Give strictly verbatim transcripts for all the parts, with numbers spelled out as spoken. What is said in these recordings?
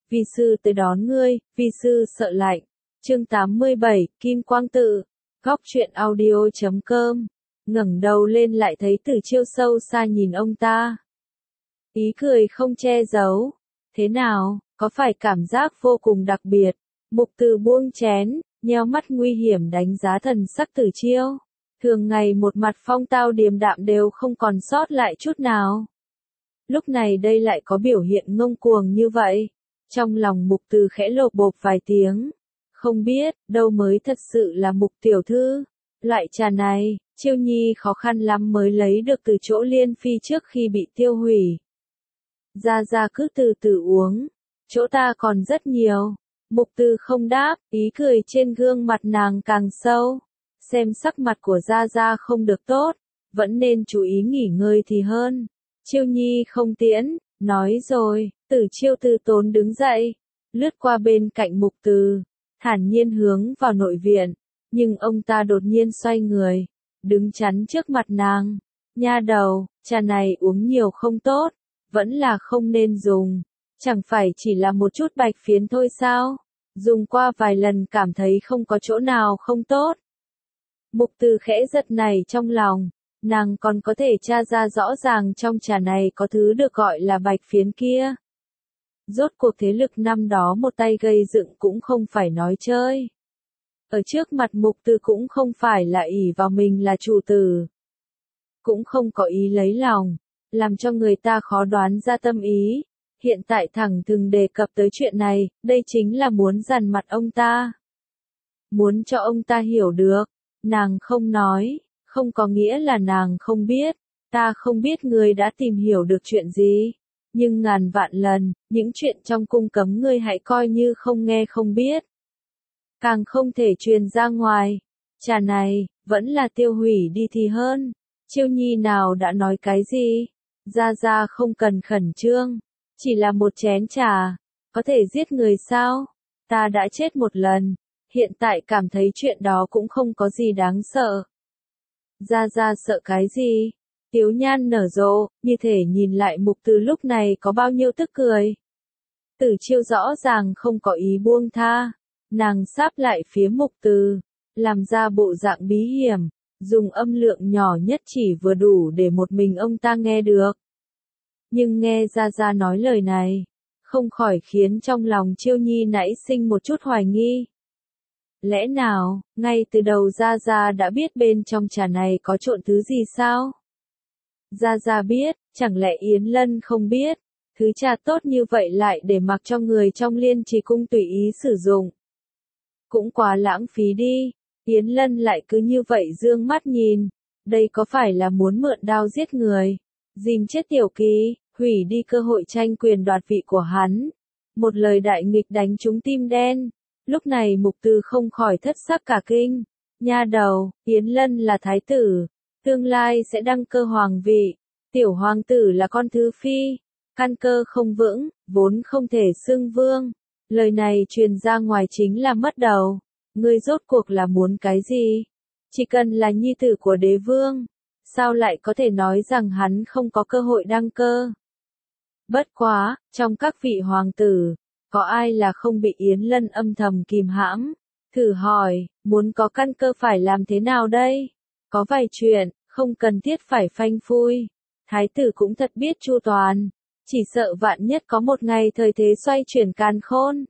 vi sư tới đón ngươi, vi sư sợ lạnh. Chương tám mươi bảy, Kim Quang Tự. Góc truyện audio chấm com. Ngẩng đầu lên lại thấy Tử Chiêu sâu xa nhìn ông ta. Ý cười không che giấu. Thế nào, có phải cảm giác vô cùng đặc biệt? Mục Từ buông chén, nheo mắt nguy hiểm đánh giá thần sắc Tử Chiêu. Thường ngày một mặt phong tao điềm đạm đều không còn sót lại chút nào. Lúc này đây lại có biểu hiện ngông cuồng như vậy. Trong lòng Mục Từ khẽ lột bột vài tiếng. Không biết, đâu mới thật sự là Mục tiểu thư. Loại trà này, Chiêu Nhi khó khăn lắm mới lấy được từ chỗ Liên Phi trước khi bị tiêu hủy. Ra ra cứ từ từ uống. Chỗ ta còn rất nhiều. Mục Từ không đáp, ý cười trên gương mặt nàng càng sâu. Xem sắc mặt của Gia Gia không được tốt, vẫn nên chú ý nghỉ ngơi thì hơn. Chiêu Nhi không tiễn, nói rồi, Tử Chiêu từ tốn đứng dậy, lướt qua bên cạnh Mục Từ, thản nhiên hướng vào nội viện, nhưng ông ta đột nhiên xoay người, đứng chắn trước mặt nàng. Nha đầu, trà này uống nhiều không tốt, vẫn là không nên dùng, chẳng phải chỉ là một chút bạch phiến thôi sao? Dùng qua vài lần cảm thấy không có chỗ nào không tốt. Mục Từ khẽ giật này trong lòng, nàng còn có thể tra ra rõ ràng trong trà này có thứ được gọi là bạch phiến kia. Rốt cuộc thế lực năm đó một tay gây dựng cũng không phải nói chơi. Ở trước mặt Mục Từ cũng không phải là ỷ vào mình là chủ tử. Cũng không có ý lấy lòng, làm cho người ta khó đoán ra tâm ý. Hiện tại thẳng thừng đề cập tới chuyện này, đây chính là muốn dằn mặt ông ta. Muốn cho ông ta hiểu được. Nàng không nói, không có nghĩa là nàng không biết, ta không biết ngươi đã tìm hiểu được chuyện gì, nhưng ngàn vạn lần, những chuyện trong cung cấm ngươi hãy coi như không nghe không biết. Càng không thể truyền ra ngoài, trà này, vẫn là tiêu hủy đi thì hơn. Chiêu Nhi nào đã nói cái gì, Gia Gia không cần khẩn trương, chỉ là một chén trà, có thể giết người sao, ta đã chết một lần. Hiện tại cảm thấy chuyện đó cũng không có gì đáng sợ. Gia Gia sợ cái gì? Tiếu nhan nở rộ, như thể nhìn lại Mục Từ lúc này có bao nhiêu tức cười. Tử Chiêu rõ ràng không có ý buông tha. Nàng sáp lại phía Mục Từ, làm ra bộ dạng bí hiểm, dùng âm lượng nhỏ nhất chỉ vừa đủ để một mình ông ta nghe được. Nhưng nghe Gia Gia nói lời này, không khỏi khiến trong lòng Chiêu Nhi nảy sinh một chút hoài nghi. Lẽ nào, ngay từ đầu Gia Gia đã biết bên trong trà này có trộn thứ gì sao? Gia Gia biết, chẳng lẽ Yến Lân không biết, thứ trà tốt như vậy lại để mặc cho người trong Liên Trì cung tùy ý sử dụng. Cũng quá lãng phí đi, Yến Lân lại cứ như vậy dương mắt nhìn, đây có phải là muốn mượn đao giết người, dìm chết Tiểu Kỳ, hủy đi cơ hội tranh quyền đoạt vị của hắn. Một lời đại nghịch đánh trúng tim đen. Lúc này Mục Từ không khỏi thất sắc cả kinh. Nha đầu, Yến Lân là thái tử, tương lai sẽ đăng cơ hoàng vị, tiểu hoàng tử là con thứ phi, căn cơ không vững, vốn không thể xưng vương. Lời này truyền ra ngoài chính là mất đầu. Ngươi rốt cuộc là muốn cái gì? Chỉ cần là nhi tử của đế vương, sao lại có thể nói rằng hắn không có cơ hội đăng cơ? Bất quá, trong các vị hoàng tử, có ai là không bị Yến Lân âm thầm kìm hãm? Thử hỏi, muốn có căn cơ phải làm thế nào đây? Có vài chuyện, không cần thiết phải phanh phui. Thái tử cũng thật biết chu toàn. Chỉ sợ vạn nhất có một ngày thời thế xoay chuyển càn khôn.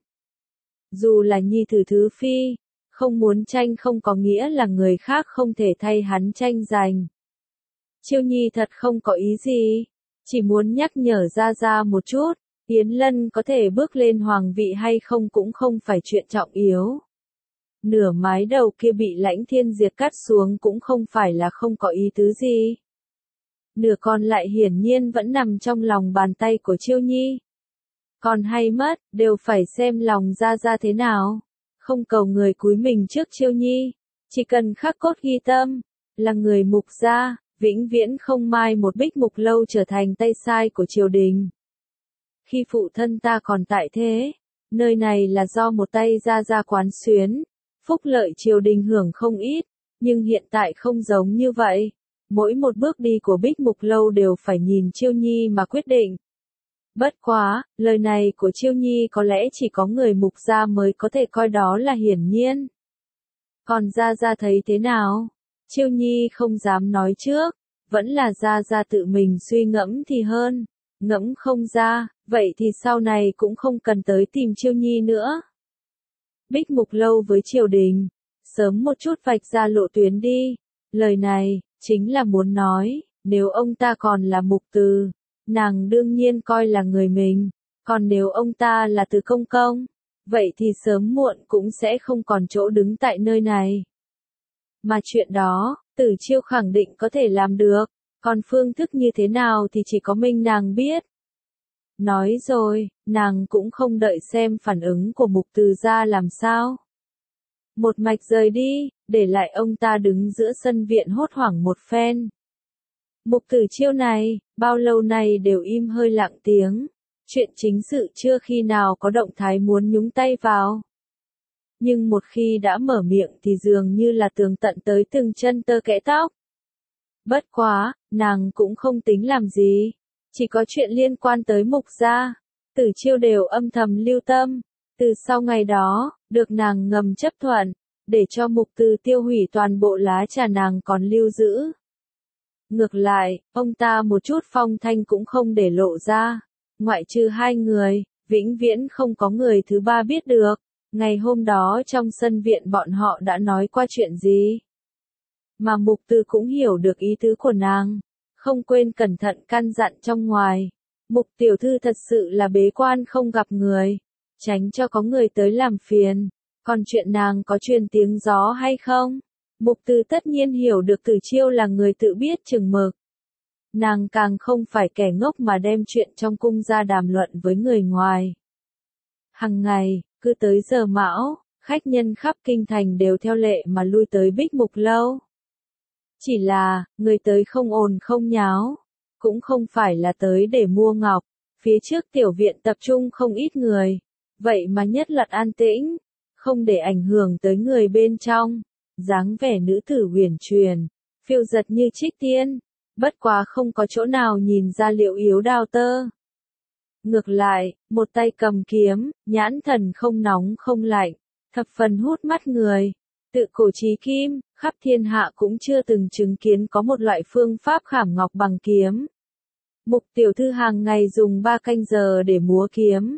Dù là nhi tử thứ phi, không muốn tranh không có nghĩa là người khác không thể thay hắn tranh giành. Chiêu Nhi thật không có ý gì. Chỉ muốn nhắc nhở Gia Gia một chút. Yến Lân có thể bước lên hoàng vị hay không cũng không phải chuyện trọng yếu. Nửa mái đầu kia bị Lãnh Thiên Diệt cắt xuống cũng không phải là không có ý tứ gì. Nửa còn lại hiển nhiên vẫn nằm trong lòng bàn tay của Chiêu Nhi. Còn hay mất, đều phải xem lòng Gia Gia thế nào. Không cầu người cúi mình trước Chiêu Nhi, chỉ cần khắc cốt ghi tâm, là người Mục gia, vĩnh viễn không mai một Bích Mục Lâu trở thành tay sai của triều đình. Khi phụ thân ta còn tại thế, nơi này là do một tay Gia Gia quán xuyến, phúc lợi triều đình hưởng không ít, nhưng hiện tại không giống như vậy. Mỗi một bước đi của Bích Mục Lâu đều phải nhìn Chiêu Nhi mà quyết định. Bất quá, lời này của Chiêu Nhi có lẽ chỉ có người Mục gia mới có thể coi đó là hiển nhiên. Còn Gia Gia thấy thế nào? Chiêu Nhi không dám nói trước, vẫn là Gia Gia tự mình suy ngẫm thì hơn. Ngẫm không ra, vậy thì sau này cũng không cần tới tìm Chiêu Nhi nữa. Bích Mục Lâu với triều đình, sớm một chút vạch ra lộ tuyến đi. Lời này, chính là muốn nói, nếu ông ta còn là Mục Từ, nàng đương nhiên coi là người mình, còn nếu ông ta là Từ Công Công, vậy thì sớm muộn cũng sẽ không còn chỗ đứng tại nơi này. Mà chuyện đó, Tử Chiêu khẳng định có thể làm được, còn phương thức như thế nào thì chỉ có mình nàng biết. Nói rồi, nàng cũng không đợi xem phản ứng của Mục Từ ra làm sao. Một mạch rời đi, để lại ông ta đứng giữa sân viện hốt hoảng một phen. Mục Tử Chiêu này, bao lâu nay đều im hơi lặng tiếng, chuyện chính sự chưa khi nào có động thái muốn nhúng tay vào. Nhưng một khi đã mở miệng thì dường như là tường tận tới từng chân tơ kẽ tóc. Bất quá, nàng cũng không tính làm gì, chỉ có chuyện liên quan tới Mục gia, Tử Chiêu đều âm thầm lưu tâm. Từ sau ngày đó, được nàng ngầm chấp thuận, để cho Mục Từ tiêu hủy toàn bộ lá trà nàng còn lưu giữ. Ngược lại, ông ta một chút phong thanh cũng không để lộ ra, ngoại trừ hai người, vĩnh viễn không có người thứ ba biết được. Ngày hôm đó trong sân viện bọn họ đã nói qua chuyện gì. Mà Mục Từ cũng hiểu được ý tứ của nàng, không quên cẩn thận căn dặn trong ngoài. Mục tiểu thư thật sự là bế quan không gặp người, tránh cho có người tới làm phiền. Còn chuyện nàng có truyền tiếng gió hay không? Mục Từ tất nhiên hiểu được Tử Chiêu là người tự biết chừng mực. Nàng càng không phải kẻ ngốc mà đem chuyện trong cung ra đàm luận với người ngoài. Hằng ngày, cứ tới giờ mão, khách nhân khắp kinh thành đều theo lệ mà lui tới Bích Mục Lâu. Chỉ là, người tới không ồn không nháo, cũng không phải là tới để mua ngọc. Phía trước tiểu viện tập trung không ít người, vậy mà nhất lật an tĩnh, không để ảnh hưởng tới người bên trong. Dáng vẻ nữ tử huyền truyền, phiêu giật như trích tiên, bất quá không có chỗ nào nhìn ra liệu yếu đao tơ. Ngược lại, một tay cầm kiếm, nhãn thần không nóng không lạnh, thập phần hút mắt người. Tự cổ chí kim, khắp thiên hạ cũng chưa từng chứng kiến có một loại phương pháp khảm ngọc bằng kiếm. Mục tiểu thư hàng ngày dùng ba canh giờ để múa kiếm.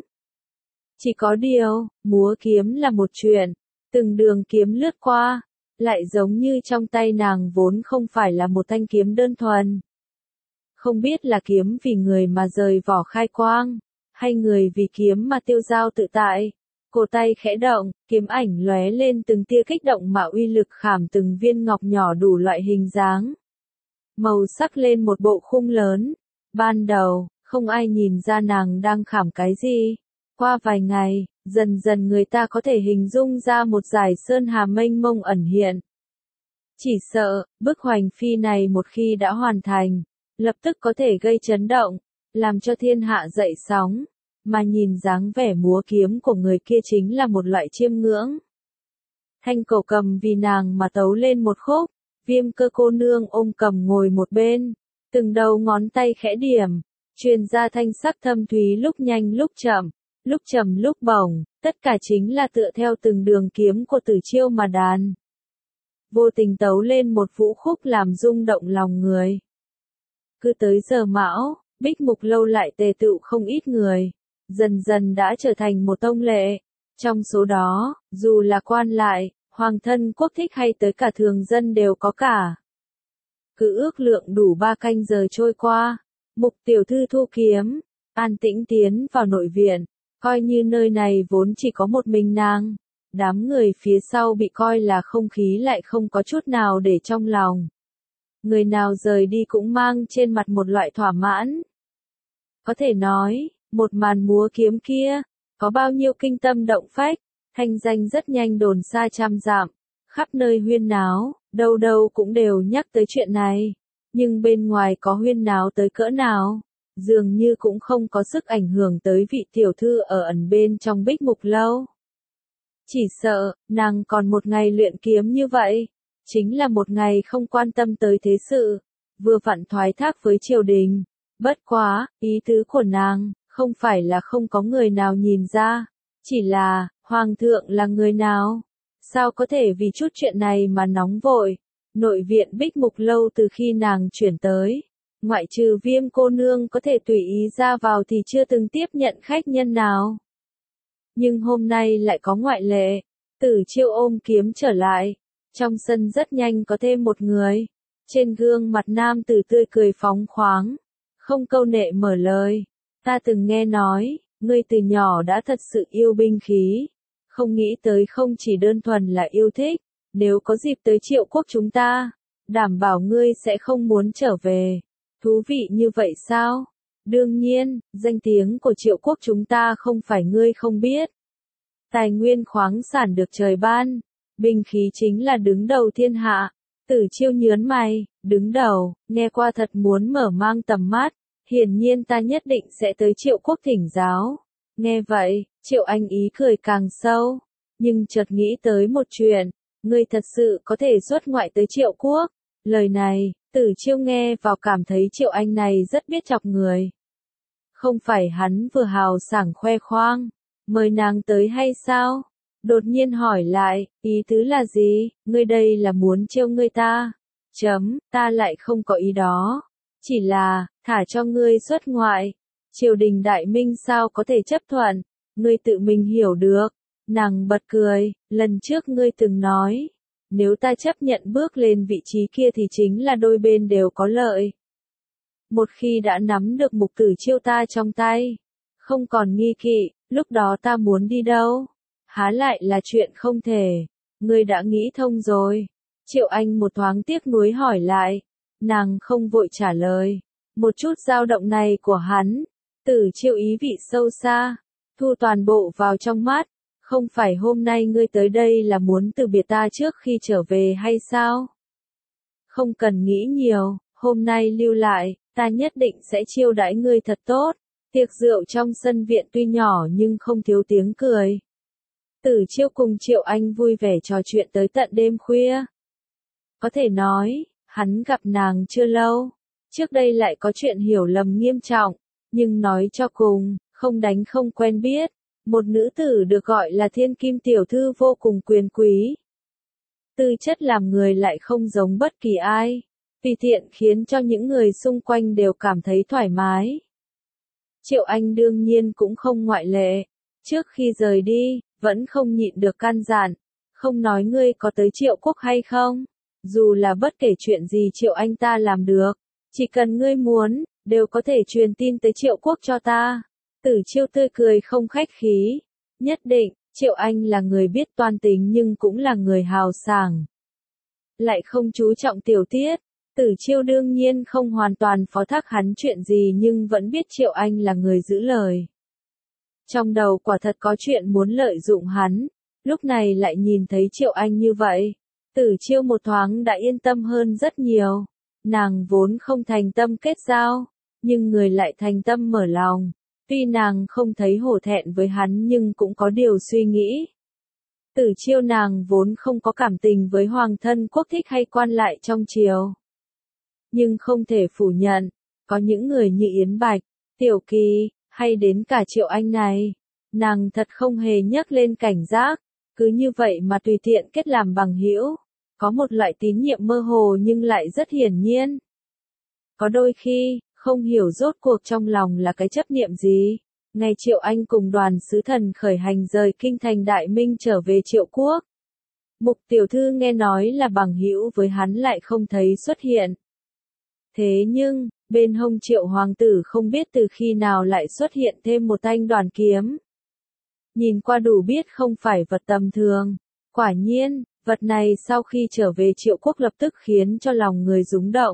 Chỉ có điều, múa kiếm là một chuyện, từng đường kiếm lướt qua, lại giống như trong tay nàng vốn không phải là một thanh kiếm đơn thuần. Không biết là kiếm vì người mà rời vỏ khai quang, hay người vì kiếm mà tiêu dao tự tại. Cổ tay khẽ động, kiếm ảnh lóe lên từng tia kích động mà uy lực khảm từng viên ngọc nhỏ đủ loại hình dáng. Màu sắc lên một bộ khung lớn. Ban đầu, không ai nhìn ra nàng đang khảm cái gì. Qua vài ngày, dần dần người ta có thể hình dung ra một dải sơn hà mênh mông ẩn hiện. Chỉ sợ, bức hoành phi này một khi đã hoàn thành, lập tức có thể gây chấn động, làm cho thiên hạ dậy sóng. Mà nhìn dáng vẻ múa kiếm của người kia chính là một loại chiêm ngưỡng. Thanh Cổ cầm vì nàng mà tấu lên một khúc, Viêm Cơ cô nương ôm cầm ngồi một bên, từng đầu ngón tay khẽ điểm, truyền ra thanh sắc thâm thúy lúc nhanh lúc chậm, lúc trầm lúc bổng, tất cả chính là tựa theo từng đường kiếm của Tử Chiêu mà đàn. Vô tình tấu lên một vũ khúc làm rung động lòng người. Cứ tới giờ mão, Bích Mục Lâu lại tề tựu không ít người, dần dần đã trở thành một tông lệ. Trong số đó, dù là quan lại, hoàng thân quốc thích hay tới cả thường dân đều có cả. Cứ ước lượng đủ ba canh giờ trôi qua, Mục tiểu thư thu kiếm, an tĩnh tiến vào nội viện, coi như nơi này vốn chỉ có một mình nàng. Đám người phía sau bị coi là không khí lại không có chút nào để trong lòng. Người nào rời đi cũng mang trên mặt một loại thỏa mãn. Có thể nói, một màn múa kiếm kia, có bao nhiêu kinh tâm động phách, thanh danh rất nhanh đồn xa trăm dặm, khắp nơi huyên náo, đâu đâu cũng đều nhắc tới chuyện này. Nhưng bên ngoài có huyên náo tới cỡ nào, dường như cũng không có sức ảnh hưởng tới vị tiểu thư ở ẩn bên trong Bích Mục Lâu. Chỉ sợ, nàng còn một ngày luyện kiếm như vậy, chính là một ngày không quan tâm tới thế sự, vừa vặn thoái thác với triều đình. Bất quá, ý tứ của nàng, Không phải là không có người nào nhìn ra, chỉ là, Hoàng thượng là người nào? Sao có thể vì chút chuyện này mà nóng vội? Nội viện Bích Mục Lâu từ khi nàng chuyển tới, ngoại trừ Viêm cô nương có thể tùy ý ra vào thì chưa từng tiếp nhận khách nhân nào. Nhưng hôm nay lại có ngoại lệ, Tử Chiêu ôm kiếm trở lại, trong sân rất nhanh có thêm một người, trên gương mặt nam tử tươi cười phóng khoáng, không câu nệ mở lời, ta từng nghe nói, ngươi từ nhỏ đã thật sự yêu binh khí, không nghĩ tới không chỉ đơn thuần là yêu thích, nếu có dịp tới Triệu quốc chúng ta, đảm bảo ngươi sẽ không muốn trở về. Thú vị như vậy sao? Đương nhiên, danh tiếng của Triệu quốc chúng ta không phải ngươi không biết. Tài nguyên khoáng sản được trời ban, binh khí chính là đứng đầu thiên hạ. Tử Chiêu nhớn mày, đứng đầu, nghe qua thật muốn mở mang tầm mắt, hiển nhiên ta nhất định sẽ tới Triệu quốc thỉnh giáo. Nghe vậy, Triệu Anh ý cười càng sâu, nhưng chợt nghĩ tới một chuyện, ngươi thật sự có thể xuất ngoại tới Triệu quốc. Lời này, Tử Chiêu nghe vào cảm thấy Triệu Anh này rất biết chọc người. Không phải hắn vừa hào sảng khoe khoang, mời nàng tới hay sao? Đột nhiên hỏi lại, ý tứ là gì? Ngươi đây là muốn trêu ngươi ta? Chấm, ta lại không có ý đó. Chỉ là, thả cho ngươi xuất ngoại. Triều đình đại minh sao có thể chấp thuận? Ngươi tự mình hiểu được. Nàng bật cười, lần trước ngươi từng nói, nếu ta chấp nhận bước lên vị trí kia thì chính là đôi bên đều có lợi. Một khi đã nắm được Mục Tử Chiêu ta trong tay, không còn nghi kỵ, lúc đó ta muốn đi đâu? Há lại là chuyện không thể. Ngươi đã nghĩ thông rồi. Triệu Anh một thoáng tiếc nuối hỏi lại. Nàng không vội trả lời. Một chút dao động này của hắn, Tử Chiêu ý vị sâu xa, thu toàn bộ vào trong mắt. Không phải hôm nay ngươi tới đây là muốn từ biệt ta trước khi trở về hay sao? Không cần nghĩ nhiều, hôm nay lưu lại, ta nhất định sẽ chiêu đãi ngươi thật tốt. Tiệc rượu trong sân viện tuy nhỏ nhưng không thiếu tiếng cười. Tử Chiêu cùng Triệu Anh vui vẻ trò chuyện tới tận đêm khuya. Có thể nói, hắn gặp nàng chưa lâu, trước đây lại có chuyện hiểu lầm nghiêm trọng, nhưng nói cho cùng, không đánh không quen biết. Một nữ tử được gọi là Thiên Kim tiểu thư vô cùng quyền quý. Tư chất làm người lại không giống bất kỳ ai, tùy tiện khiến cho những người xung quanh đều cảm thấy thoải mái. Triệu Anh đương nhiên cũng không ngoại lệ, trước khi rời đi, vẫn không nhịn được căn dặn, không nói ngươi có tới Triệu quốc hay không, dù là bất kể chuyện gì Triệu Anh ta làm được, chỉ cần ngươi muốn, đều có thể truyền tin tới Triệu quốc cho ta. Tử Chiêu tươi cười không khách khí, nhất định, Triệu Anh là người biết toan tính nhưng cũng là người hào sảng. Lại không chú trọng tiểu tiết, Tử Chiêu đương nhiên không hoàn toàn phó thác hắn chuyện gì nhưng vẫn biết Triệu Anh là người giữ lời. Trong đầu quả thật có chuyện muốn lợi dụng hắn, lúc này lại nhìn thấy Triệu Anh như vậy. Tử Chiêu một thoáng đã yên tâm hơn rất nhiều, nàng vốn không thành tâm kết giao, nhưng người lại thành tâm mở lòng. Tuy nàng không thấy hổ thẹn với hắn nhưng cũng có điều suy nghĩ. Tử Chiêu nàng vốn không có cảm tình với hoàng thân quốc thích hay quan lại trong triều. Nhưng không thể phủ nhận, có những người như Yến Bạch, Tiểu Kỳ, hay đến cả Triệu Anh này. Nàng thật không hề nhắc lên cảnh giác, cứ như vậy mà tùy tiện kết làm bằng hữu. Có một loại tín nhiệm mơ hồ nhưng lại rất hiển nhiên. Có đôi khi, không hiểu rốt cuộc trong lòng là cái chấp niệm gì. Ngày Triệu Anh cùng đoàn sứ thần khởi hành rời kinh thành Đại Minh trở về Triệu quốc. Mục tiểu thư nghe nói là bằng hữu với hắn lại không thấy xuất hiện. Thế nhưng, bên hông Triệu hoàng tử không biết từ khi nào lại xuất hiện thêm một thanh đoàn kiếm. Nhìn qua đủ biết không phải vật tầm thường. Quả nhiên, vật này sau khi trở về Triệu quốc lập tức khiến cho lòng người rúng động.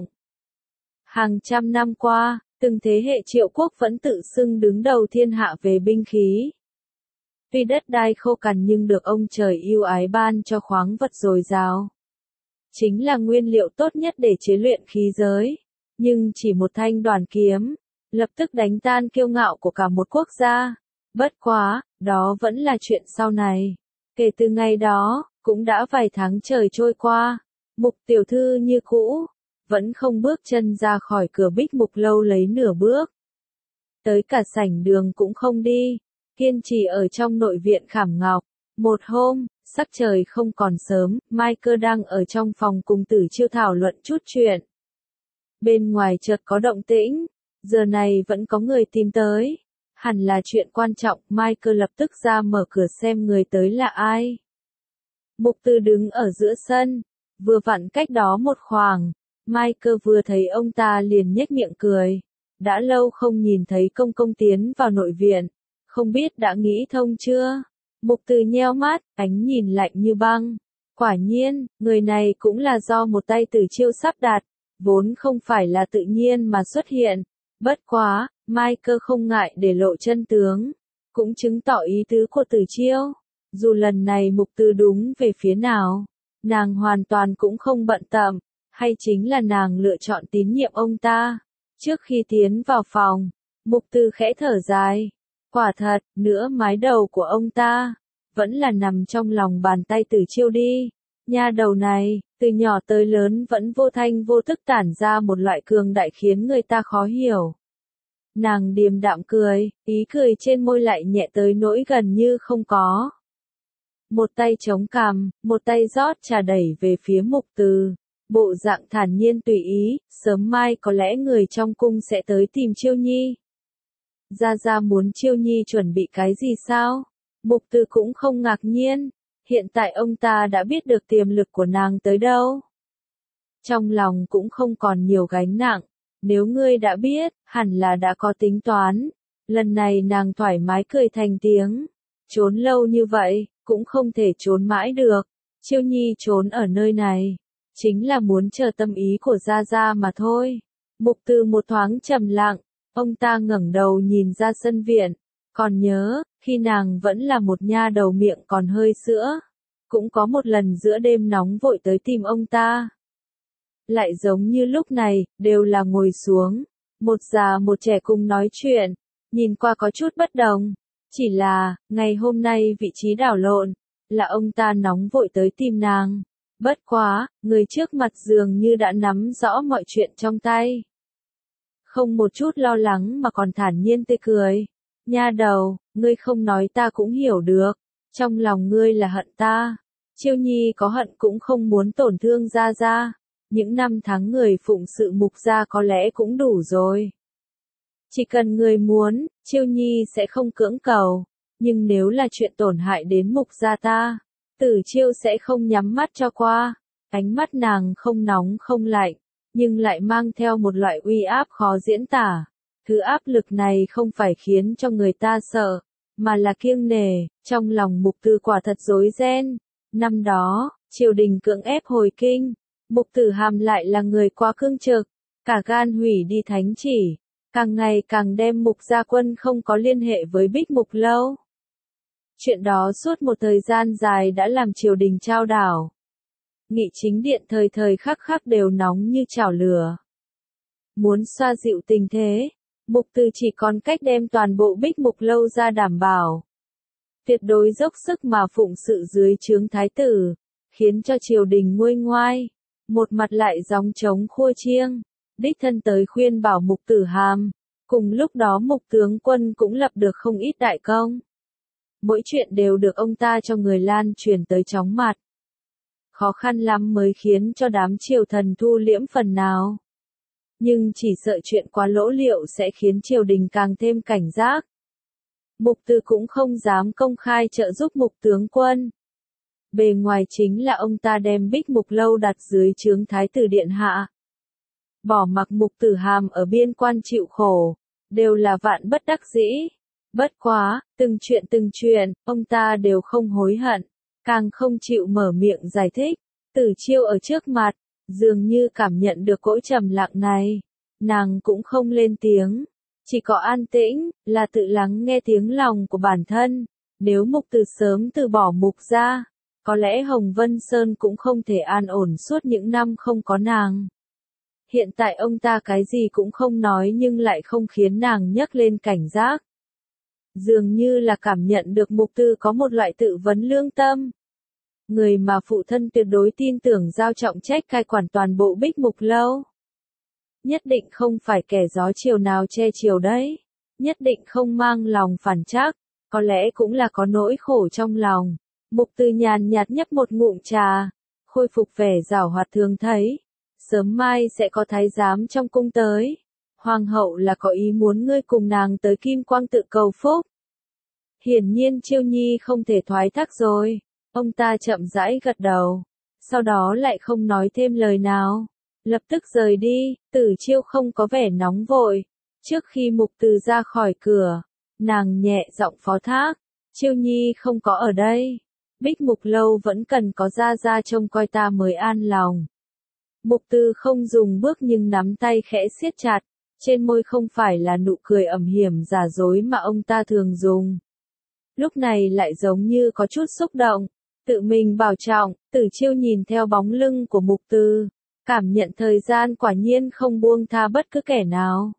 Hàng trăm năm qua, từng thế hệ Triệu quốc vẫn tự xưng đứng đầu thiên hạ về binh khí. Tuy đất đai khô cằn nhưng được ông trời yêu ái ban cho khoáng vật dồi dào. Chính là nguyên liệu tốt nhất để chế luyện khí giới. Nhưng chỉ một thanh đoàn kiếm, lập tức đánh tan kiêu ngạo của cả một quốc gia. Bất quá, đó vẫn là chuyện sau này. Kể từ ngày đó, cũng đã vài tháng trời trôi qua. Mục tiểu thư như cũ, vẫn không bước chân ra khỏi cửa Bích Mục lâu lấy nửa bước. tới cả sảnh đường cũng không đi, kiên trì ở trong nội viện khảm ngọc. Một hôm, sắc trời không còn sớm, Michael đang ở trong phòng cùng Tử Chiêu thảo luận chút chuyện. Bên ngoài chợt có động tĩnh, giờ này vẫn có người tìm tới. Hẳn là chuyện quan trọng, Michael lập tức ra mở cửa xem người tới là ai. Mục Từ đứng ở giữa sân, vừa vặn cách đó một khoảng. Michael vừa thấy ông ta liền nhếch miệng cười. Đã lâu không nhìn thấy công công tiến vào nội viện, không biết đã nghĩ thông chưa? Mục Từ nheo mắt, ánh nhìn lạnh như băng. Quả nhiên, người này cũng là do một tay Tử Chiêu sắp đặt, vốn không phải là tự nhiên mà xuất hiện. Bất quá, Michael không ngại để lộ chân tướng, cũng chứng tỏ ý tứ của Tử Chiêu. Dù lần này Mục Từ đúng về phía nào, nàng hoàn toàn cũng không bận tâm, hay chính là nàng lựa chọn tín nhiệm ông ta. Trước khi tiến vào phòng, Mục Từ khẽ thở dài. Quả thật, nửa mái đầu của ông ta vẫn là nằm trong lòng bàn tay Tử Chiêu đi. Nha đầu này, từ nhỏ tới lớn vẫn vô thanh vô tức tản ra một loại cường đại khiến người ta khó hiểu. Nàng điềm đạm cười, ý cười trên môi lại nhẹ tới nỗi gần như không có. Một tay chống cằm, một tay rót trà đẩy về phía Mục Từ. Bộ dạng thản nhiên tùy ý, sớm mai có lẽ người trong cung sẽ tới tìm Chiêu Nhi. Gia Gia muốn Chiêu Nhi chuẩn bị cái gì sao? Mục Từ cũng không ngạc nhiên, hiện tại ông ta đã biết được tiềm lực của nàng tới đâu. Trong lòng cũng không còn nhiều gánh nặng, nếu ngươi đã biết, hẳn là đã có tính toán. Lần này nàng thoải mái cười thành tiếng, trốn lâu như vậy, cũng không thể trốn mãi được. Chiêu Nhi trốn ở nơi này, chính là muốn chờ tâm ý của Gia Gia mà thôi. Mục Từ một thoáng trầm lặng, ông ta ngẩng đầu nhìn ra sân viện, còn nhớ, khi nàng vẫn là một nha đầu miệng còn hơi sữa, cũng có một lần giữa đêm nóng vội tới tìm ông ta. Lại giống như lúc này, đều là ngồi xuống, một già một trẻ cùng nói chuyện, nhìn qua có chút bất đồng. Chỉ là, ngày hôm nay vị trí đảo lộn, là ông ta nóng vội tới tìm nàng. Bất quá, người trước mặt dường như đã nắm rõ mọi chuyện trong tay. Không một chút lo lắng mà còn thản nhiên tươi cười. Nha đầu, ngươi không nói ta cũng hiểu được. Trong lòng ngươi là hận ta. Chiêu Nhi có hận cũng không muốn tổn thương Gia Gia. Những năm tháng người phụng sự Mục gia có lẽ cũng đủ rồi. Chỉ cần người muốn, Chiêu Nhi sẽ không cưỡng cầu. Nhưng nếu là chuyện tổn hại đến Mục gia ta, Tử Chiêu sẽ không nhắm mắt cho qua. Ánh mắt nàng không nóng không lạnh, nhưng lại mang theo một loại uy áp khó diễn tả. Thứ áp lực này không phải khiến cho người ta sợ, mà là kiêng nể. Trong lòng Mục Từ quả thật rối ren. Năm đó, triều đình cưỡng ép hồi kinh, Mục Tử Hàm lại là người quá cương trực, cả gan hủy đi thánh chỉ, càng ngày càng đem Mục gia quân không có liên hệ với Bích Mục Lâu. Chuyện đó suốt một thời gian dài đã làm triều đình chao đảo. Nghị chính điện thời thời khắc khắc đều nóng như chảo lửa. Muốn xoa dịu tình thế, Mục Từ chỉ còn cách đem toàn bộ Bích Mục Lâu ra đảm bảo. Tuyệt đối dốc sức mà phụng sự dưới trướng thái tử, khiến cho triều đình nguôi ngoai. Một mặt lại gióng trống khua chiêng, đích thân tới khuyên bảo Mục Tử Hàm. Cùng lúc đó Mục tướng quân cũng lập được không ít đại công. Mỗi chuyện đều được ông ta cho người lan truyền tới chóng mặt. Khó khăn lắm mới khiến cho đám triều thần thu liễm phần nào. Nhưng chỉ sợ chuyện quá lỗ liệu sẽ khiến triều đình càng thêm cảnh giác. Mục Từ cũng không dám công khai trợ giúp Mục tướng quân. Bề ngoài chính là ông ta đem Bích Mục Lâu đặt dưới trướng Thái tử Điện Hạ. Bỏ mặc Mục Tử Hàm ở biên quan chịu khổ, đều là vạn bất đắc dĩ. Bất quá, từng chuyện từng chuyện, ông ta đều không hối hận, càng không chịu mở miệng giải thích. Tử Chiêu ở trước mặt, dường như cảm nhận được cõi trầm lặng này, nàng cũng không lên tiếng, chỉ có an tĩnh, là tự lắng nghe tiếng lòng của bản thân. Nếu Mục Từ sớm từ bỏ Mục gia, có lẽ Hồng Vân Sơn cũng không thể an ổn suốt những năm không có nàng. Hiện tại ông ta cái gì cũng không nói nhưng lại không khiến nàng nhấc lên cảnh giác. Dường như là cảm nhận được Mục Từ có một loại tự vấn lương tâm. Người mà phụ thân tuyệt đối tin tưởng giao trọng trách cai quản toàn bộ Bích Mục Lâu. Nhất định không phải kẻ gió chiều nào che chiều đấy. nhất định không mang lòng phản trắc, có lẽ cũng là có nỗi khổ trong lòng. Mục Từ nhàn nhạt nhấp một ngụm trà, khôi phục vẻ giảo hoạt thường thấy. Sớm mai sẽ có thái giám trong cung tới. Hoàng hậu là có ý muốn ngươi cùng nàng tới Kim Quang tự cầu phúc. Hiển nhiên Chiêu Nhi không thể thoái thác rồi. Ông ta chậm rãi gật đầu. Sau đó lại không nói thêm lời nào. Lập tức rời đi, Tử Chiêu không có vẻ nóng vội. Trước khi Mục Từ ra khỏi cửa, nàng nhẹ giọng phó thác. Chiêu Nhi không có ở đây. Bích Mục Lâu vẫn cần có gia gia trông coi ta mới an lòng. Mục Từ không dùng bước nhưng nắm tay khẽ siết chặt. Trên môi không phải là nụ cười ẩn hiểm giả dối mà ông ta thường dùng. Lúc này lại giống như có chút xúc động. Tự mình bảo trọng, Tử Chiêu nhìn theo bóng lưng của Mục Từ. Cảm nhận thời gian quả nhiên không buông tha bất cứ kẻ nào.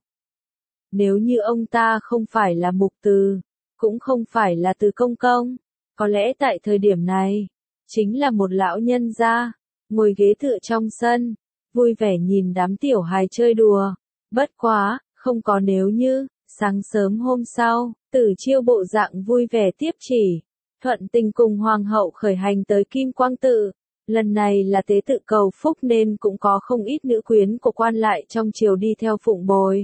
Nếu như ông ta không phải là Mục Từ, cũng không phải là Từ Công Công, có lẽ tại thời điểm này, chính là một lão nhân gia, ngồi ghế tựa trong sân, vui vẻ nhìn đám tiểu hài chơi đùa. Bất quá, không có nếu như, sáng sớm hôm sau, Tử Chiêu bộ dạng vui vẻ tiếp chỉ, thuận tình cùng Hoàng hậu khởi hành tới Kim Quang tự. Lần này là tế tự cầu phúc nên cũng có không ít nữ quyến của quan lại trong triều đi theo phụng bồi.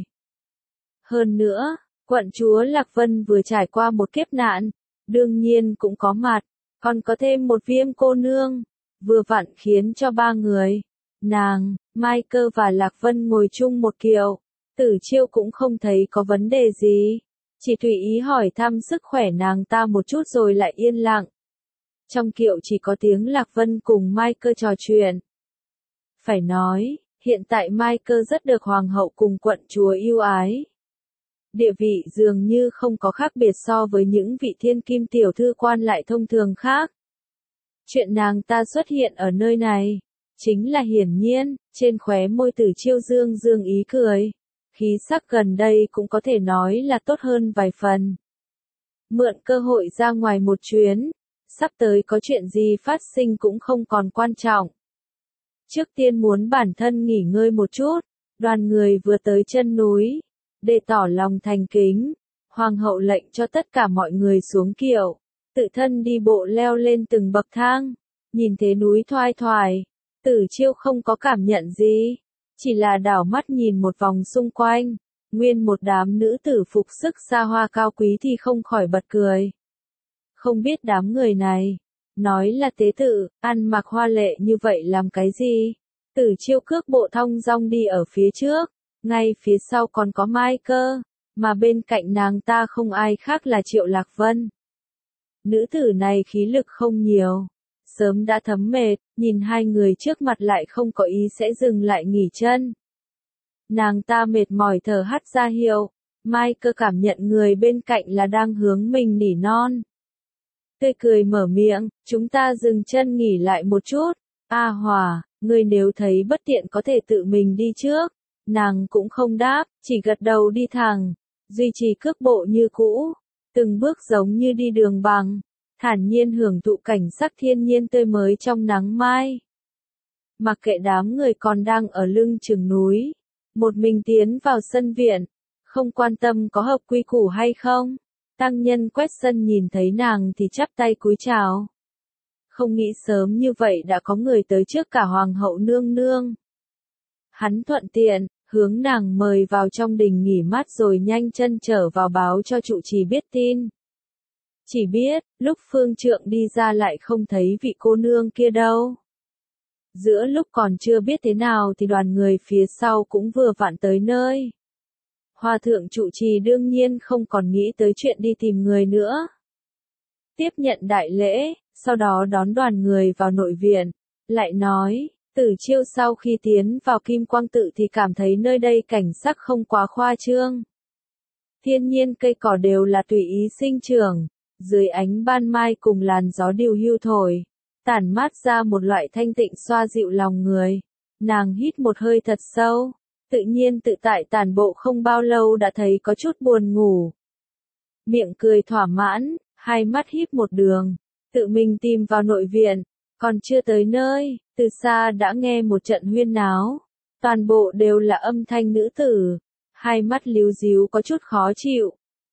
Hơn nữa, quận chúa Lạc Vân vừa trải qua một kiếp nạn, đương nhiên cũng có mặt, còn có thêm một Viêm cô nương, vừa vặn khiến cho ba người, nàng, Mai Cơ và Lạc Vân ngồi chung một kiệu. Tử Chiêu cũng không thấy có vấn đề gì, chỉ tùy ý hỏi thăm sức khỏe nàng ta một chút rồi lại yên lặng. Trong kiệu chỉ có tiếng Lạc Vân cùng Mai Cơ trò chuyện. Phải nói, hiện tại Mai Cơ rất được Hoàng hậu cùng quận chúa yêu ái. Địa vị dường như không có khác biệt so với những vị thiên kim tiểu thư quan lại thông thường khác. Chuyện nàng ta xuất hiện ở nơi này, chính là hiển nhiên, trên khóe môi Tử Chiêu dương dương ý cười. Khí sắc gần đây cũng có thể nói là tốt hơn vài phần. Mượn cơ hội ra ngoài một chuyến, sắp tới có chuyện gì phát sinh cũng không còn quan trọng. Trước tiên muốn bản thân nghỉ ngơi một chút, đoàn người vừa tới chân núi. Để tỏ lòng thành kính, Hoàng hậu lệnh cho tất cả mọi người xuống kiệu, tự thân đi bộ leo lên từng bậc thang, nhìn thế núi thoai thoải, Tử Chiêu không có cảm nhận gì, chỉ là đảo mắt nhìn một vòng xung quanh, nguyên một đám nữ tử phục sức xa hoa cao quý thì không khỏi bật cười. Không biết đám người này, nói là tế tự, ăn mặc hoa lệ như vậy làm cái gì? Tử Chiêu cước bộ thong dong đi ở phía trước. Ngay phía sau còn có Mai Cơ, mà bên cạnh nàng ta không ai khác là Triệu Lạc Vân. Nữ tử này khí lực không nhiều, sớm đã thấm mệt, nhìn hai người trước mặt lại không có ý sẽ dừng lại nghỉ chân. Nàng ta mệt mỏi thở hắt ra hiệu, Mai Cơ cảm nhận người bên cạnh là đang hướng mình nỉ non. Tươi cười mở miệng, chúng ta dừng chân nghỉ lại một chút. A Hòa, ngươi nếu thấy bất tiện có thể tự mình đi trước. Nàng cũng không đáp, chỉ gật đầu đi thẳng, duy trì cước bộ như cũ, từng bước giống như đi đường bằng, thản nhiên hưởng thụ cảnh sắc thiên nhiên tươi mới trong nắng mai. Mặc kệ đám người còn đang ở lưng chừng núi, một mình tiến vào sân viện, không quan tâm có hợp quy củ hay không. Tăng nhân quét sân nhìn thấy nàng thì chắp tay cúi chào. Không nghĩ sớm như vậy đã có người tới trước cả Hoàng hậu nương nương. Hắn thuận tiện, hướng nàng mời vào trong đình nghỉ mát rồi nhanh chân trở vào báo cho trụ trì biết tin. Chỉ biết, lúc Phương Trượng đi ra lại không thấy vị cô nương kia đâu. Giữa lúc còn chưa biết thế nào thì đoàn người phía sau cũng vừa vặn tới nơi. Hòa thượng trụ trì đương nhiên không còn nghĩ tới chuyện đi tìm người nữa. Tiếp nhận đại lễ, sau đó đón đoàn người vào nội viện, lại nói. Tử Chiêu sau khi tiến vào Kim Quang tự thì cảm thấy nơi đây cảnh sắc không quá khoa trương. Thiên nhiên cây cỏ đều là tùy ý sinh trưởng, dưới ánh ban mai cùng làn gió điều hưu thổi, tản mát ra một loại thanh tịnh xoa dịu lòng người. Nàng hít một hơi thật sâu, tự nhiên tự tại tản bộ không bao lâu đã thấy có chút buồn ngủ. Miệng cười thỏa mãn, hai mắt híp một đường, tự mình tìm vào nội viện, còn chưa tới nơi. Từ xa đã nghe một trận huyên náo, toàn bộ đều là âm thanh nữ tử, hai mắt líu díu có chút khó chịu,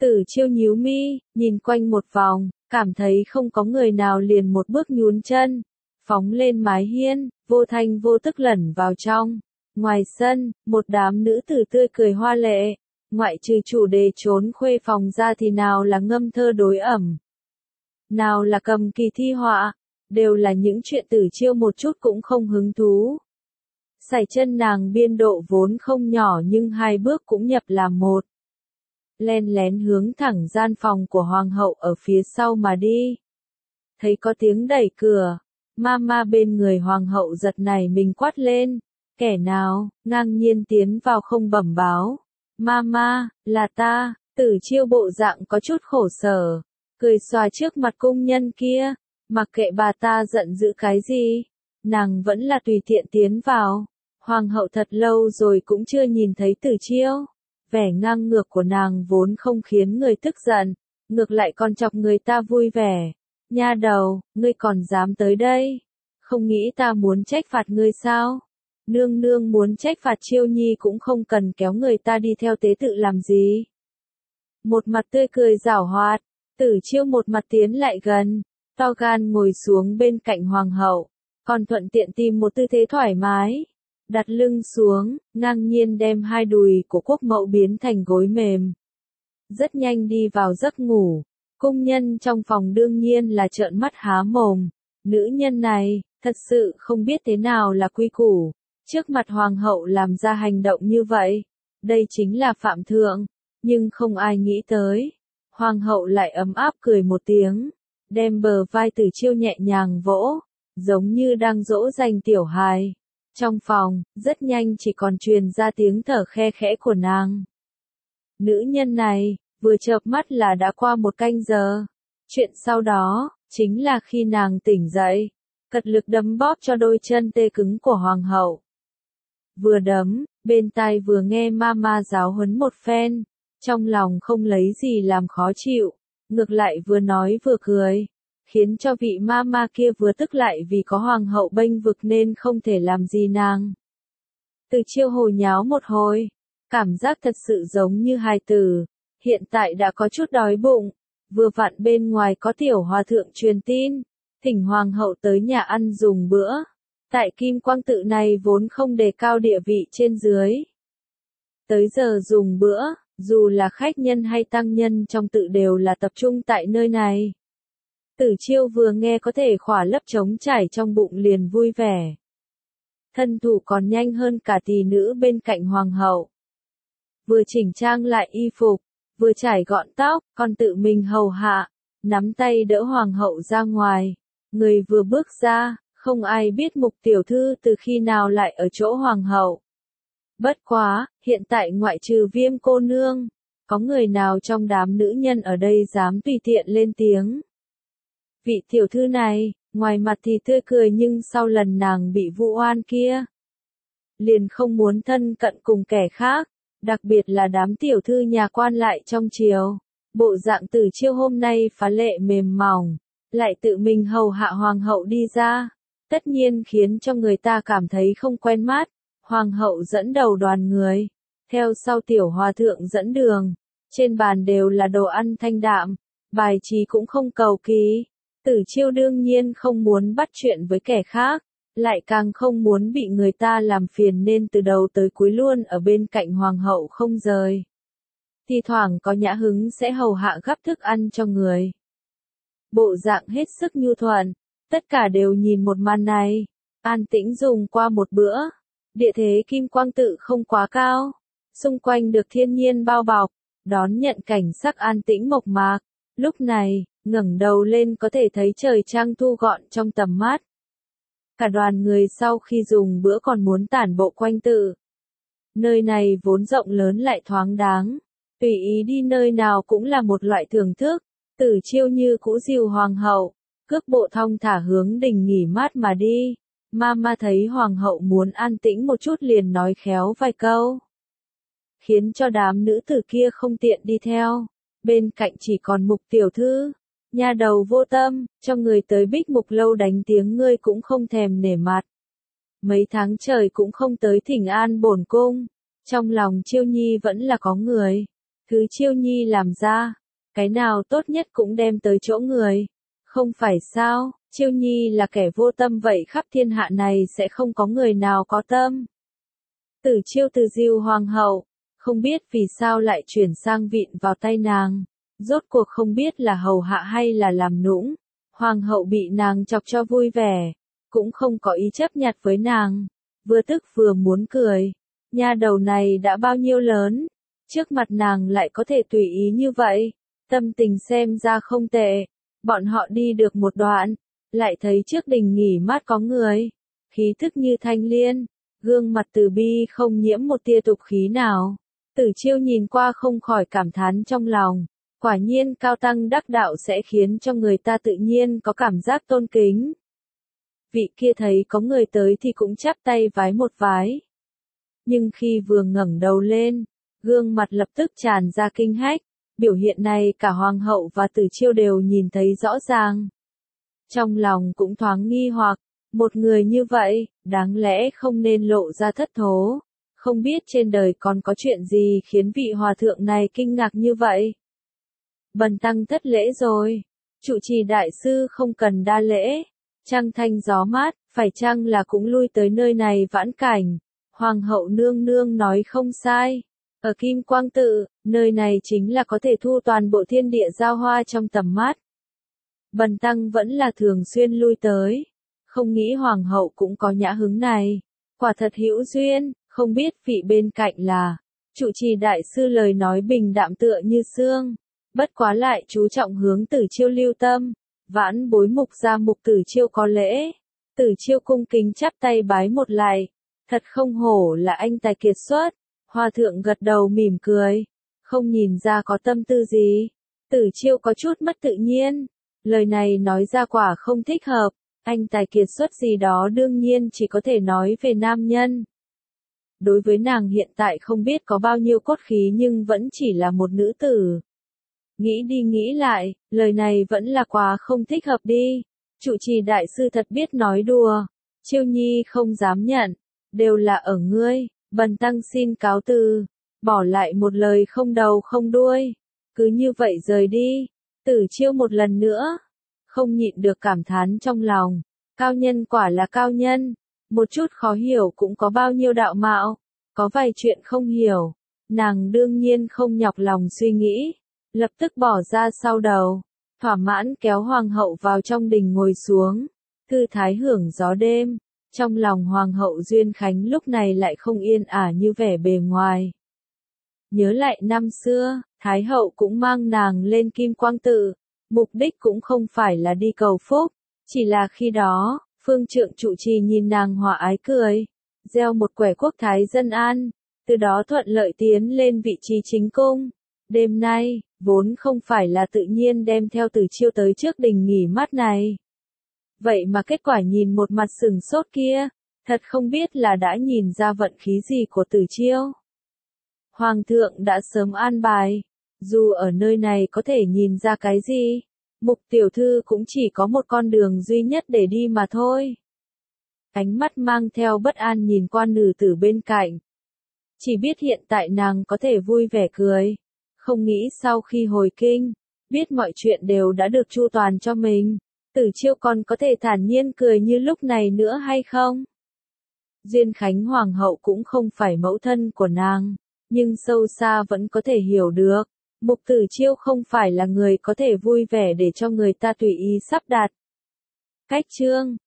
Tử Chiêu nhíu mi, nhìn quanh một vòng, cảm thấy không có người nào liền một bước nhún chân, phóng lên mái hiên, vô thanh vô tức lẩn vào trong. Ngoài sân, một đám nữ tử tươi cười hoa lệ, ngoại trừ chủ đề trốn khuê phòng ra thì nào là ngâm thơ đối ẩm, nào là cầm kỳ thi họa, đều là những chuyện Tử Chiêu một chút cũng không hứng thú. Sải chân nàng biên độ vốn không nhỏ nhưng hai bước cũng nhập làm một. Len lén hướng thẳng gian phòng của hoàng hậu ở phía sau mà đi. Thấy có tiếng đẩy cửa, Mama bên người hoàng hậu giật nảy mình quát lên, kẻ nào, ngang nhiên tiến vào không bẩm báo. Mama, là ta. Tử Chiêu bộ dạng có chút khổ sở, cười xòa trước mặt cung nhân kia, mặc kệ bà ta giận dữ cái gì, nàng vẫn là tùy tiện tiến vào. Hoàng hậu thật lâu rồi cũng chưa nhìn thấy Tử Chiêu. Vẻ ngang ngược của nàng vốn không khiến người tức giận, ngược lại còn chọc người ta vui vẻ. Nha đầu, ngươi còn dám tới đây? Không nghĩ ta muốn trách phạt ngươi sao? Nương nương muốn trách phạt Chiêu nhi cũng không cần kéo người ta đi theo tế tự làm gì. Một mặt tươi cười giảo hoạt, Tử Chiêu một mặt tiến lại gần, to gan ngồi xuống bên cạnh hoàng hậu, còn thuận tiện tìm một tư thế thoải mái. Đặt lưng xuống, ngang nhiên đem hai đùi của quốc mẫu biến thành gối mềm. Rất nhanh đi vào giấc ngủ, cung nhân trong phòng đương nhiên là trợn mắt há mồm. Nữ nhân này, thật sự không biết thế nào là quy củ. Trước mặt hoàng hậu làm ra hành động như vậy. Đây chính là phạm thượng, nhưng không ai nghĩ tới. Hoàng hậu lại ấm áp cười một tiếng, đem bờ vai Tử Chiêu nhẹ nhàng vỗ, giống như đang dỗ dành tiểu hài. Trong phòng, rất nhanh chỉ còn truyền ra tiếng thở khe khẽ của nàng. Nữ nhân này, vừa chợp mắt là đã qua một canh giờ. Chuyện sau đó, chính là khi nàng tỉnh dậy, cật lực đấm bóp cho đôi chân tê cứng của hoàng hậu. Vừa đấm, bên tai vừa nghe mama giáo huấn một phen, trong lòng không lấy gì làm khó chịu, ngược lại vừa nói vừa cười. Khiến cho vị mama kia vừa tức lại vì có hoàng hậu bênh vực nên không thể làm gì nàng. Tử Chiêu hồi nháo một hồi, cảm giác thật sự giống như hài tử, hiện tại đã có chút đói bụng, vừa vặn bên ngoài có tiểu hòa thượng truyền tin, thỉnh hoàng hậu tới nhà ăn dùng bữa. Tại Kim Quang Tự này vốn không đề cao địa vị trên dưới. Tới giờ dùng bữa, dù là khách nhân hay tăng nhân trong tự đều là tập trung tại nơi này. Tử Chiêu vừa nghe có thể khỏa lấp trống trải trong bụng liền vui vẻ. Thân thủ còn nhanh hơn cả tỷ nữ bên cạnh hoàng hậu. Vừa chỉnh trang lại y phục, vừa trải gọn tóc, còn tự mình hầu hạ, nắm tay đỡ hoàng hậu ra ngoài. Người vừa bước ra, không ai biết Mục tiểu thư từ khi nào lại ở chỗ hoàng hậu. Bất quá, hiện tại ngoại trừ Viêm cô nương, có người nào trong đám nữ nhân ở đây dám tùy tiện lên tiếng. Vị tiểu thư này, ngoài mặt thì tươi cười nhưng sau lần nàng bị vu oan kia, liền không muốn thân cận cùng kẻ khác, đặc biệt là đám tiểu thư nhà quan lại trong triều. Bộ dạng Tử Chiêu hôm nay phá lệ mềm mỏng, lại tự mình hầu hạ hoàng hậu đi ra, tất nhiên khiến cho người ta cảm thấy không quen mắt. Hoàng hậu dẫn đầu đoàn người, theo sau tiểu hòa thượng dẫn đường, trên bàn đều là đồ ăn thanh đạm, bài trí cũng không cầu kỳ. Tử Chiêu đương nhiên không muốn bắt chuyện với kẻ khác, lại càng không muốn bị người ta làm phiền nên từ đầu tới cuối luôn ở bên cạnh hoàng hậu không rời. Thì thoảng có nhã hứng sẽ hầu hạ gắp thức ăn cho người. Bộ dạng hết sức nhu thuận, tất cả đều nhìn một màn này, an tĩnh dùng qua một bữa. Địa thế Kim Quang Tự không quá cao, xung quanh được thiên nhiên bao bọc, đón nhận cảnh sắc an tĩnh mộc mạc. Lúc này, ngẩng đầu lên có thể thấy trời trăng thu gọn trong tầm mắt. Cả đoàn người sau khi dùng bữa còn muốn tản bộ quanh tự. Nơi này vốn rộng lớn lại thoáng đáng, tùy ý đi nơi nào cũng là một loại thưởng thức. Tử Chiêu như cũ dìu hoàng hậu, cước bộ thong thả hướng đình nghỉ mát mà đi. Mama thấy hoàng hậu muốn an tĩnh một chút liền nói khéo vài câu, khiến cho đám nữ tử kia không tiện đi theo. Bên cạnh chỉ còn Mục tiểu thư, nhà đầu vô tâm, cho người tới Bích Mục lâu đánh tiếng ngươi cũng không thèm nể mặt. Mấy tháng trời cũng không tới thỉnh an bổn cung, trong lòng Chiêu nhi vẫn là có người. cứ Chiêu Nhi làm ra, cái nào tốt nhất cũng đem tới chỗ người. Không phải sao, Chiêu Nhi là kẻ vô tâm vậy khắp thiên hạ này sẽ không có người nào có tâm. Tử Chiêu từ diêu hoàng hậu, không biết vì sao lại chuyển sang vịn vào tay nàng, rốt cuộc không biết là hầu hạ hay là làm nũng. Hoàng hậu bị nàng chọc cho vui vẻ, cũng không có ý chấp nhặt với nàng, vừa tức vừa muốn cười. Nha đầu này đã bao nhiêu lớn, trước mặt nàng lại có thể tùy ý như vậy, tâm tình xem ra không tệ. Bọn họ đi được một đoạn, lại thấy trước đình nghỉ mát có người, khí thức như thanh liên, gương mặt từ bi không nhiễm một tia tục khí nào. Tử Chiêu nhìn qua không khỏi cảm thán trong lòng, quả nhiên cao tăng đắc đạo sẽ khiến cho người ta tự nhiên có cảm giác tôn kính. Vị kia thấy có người tới thì cũng chắp tay vái một vái. Nhưng khi vừa ngẩng đầu lên, gương mặt lập tức tràn ra kinh hách, biểu hiện này cả hoàng hậu và Tử Chiêu đều nhìn thấy rõ ràng. Trong lòng cũng thoáng nghi hoặc, một người như vậy, đáng lẽ không nên lộ ra thất thố, không biết trên đời còn có chuyện gì khiến vị hòa thượng này kinh ngạc như vậy. Bần tăng thất lễ rồi, trụ trì đại sư không cần đa lễ, trăng thanh gió mát, phải chăng là cũng lui tới nơi này vãn cảnh. Hoàng hậu nương nương nói không sai, ở Kim Quang Tự, nơi này chính là có thể thu toàn bộ thiên địa giao hoa trong tầm mắt. Bần tăng vẫn là thường xuyên lui tới, không nghĩ hoàng hậu cũng có nhã hứng này, quả thật hữu duyên, không biết vị bên cạnh là, trụ trì đại sư lời nói bình đạm tựa như xương, bất quá lại chú trọng hướng Tử Chiêu lưu tâm, vãn bối mục gia mục Tử Chiêu có lễ. Tử Chiêu cung kính chắp tay bái một lạy, thật không hổ là anh tài kiệt xuất. Hòa thượng gật đầu mỉm cười, không nhìn ra có tâm tư gì. Tử Chiêu có chút mất tự nhiên, lời này nói ra quả không thích hợp, anh tài kiệt xuất gì đó đương nhiên chỉ có thể nói về nam nhân. Đối với nàng hiện tại không biết có bao nhiêu cốt khí nhưng vẫn chỉ là một nữ tử. Nghĩ đi nghĩ lại, lời này vẫn là quá không thích hợp đi. Trụ trì đại sư thật biết nói đùa, Chiêu Nhi không dám nhận, đều là ở ngươi. Bần tăng xin cáo từ, bỏ lại một lời không đầu không đuôi, cứ như vậy rời đi. Tử Chiêu một lần nữa, không nhịn được cảm thán trong lòng, cao nhân quả là cao nhân, một chút khó hiểu cũng có bao nhiêu đạo mạo, có vài chuyện không hiểu, nàng đương nhiên không nhọc lòng suy nghĩ, lập tức bỏ ra sau đầu, thỏa mãn kéo hoàng hậu vào trong đình ngồi xuống, thư thái hưởng gió đêm. Trong lòng Hoàng hậu Duyên Khánh lúc này lại không yên ả như vẻ bề ngoài. Nhớ lại năm xưa, Thái hậu cũng mang nàng lên Kim Quang Tự, mục đích cũng không phải là đi cầu phúc, chỉ là khi đó, phương trượng trụ trì nhìn nàng hòa ái cười, gieo một quẻ quốc thái dân an, từ đó thuận lợi tiến lên vị trí chính cung. Đêm nay, vốn không phải là tự nhiên đem theo Tử Chiêu tới trước đình nghỉ mát này. Vậy mà kết quả nhìn một mặt sừng sốt kia, thật không biết là đã nhìn ra vận khí gì của Tử Chiêu. Hoàng thượng đã sớm an bài, dù ở nơi này có thể nhìn ra cái gì, mục tiểu thư cũng chỉ có một con đường duy nhất để đi mà thôi. Ánh mắt mang theo bất an nhìn qua nữ tử bên cạnh. Chỉ biết hiện tại nàng có thể vui vẻ cười, không nghĩ sau khi hồi kinh, biết mọi chuyện đều đã được chu toàn cho mình. Tử Chiêu còn có thể thản nhiên cười như lúc này nữa hay không? Duyên Khánh Hoàng hậu cũng không phải mẫu thân của nàng, nhưng sâu xa vẫn có thể hiểu được. Mục Tử Chiêu không phải là người có thể vui vẻ để cho người ta tùy ý sắp đặt. Cách chương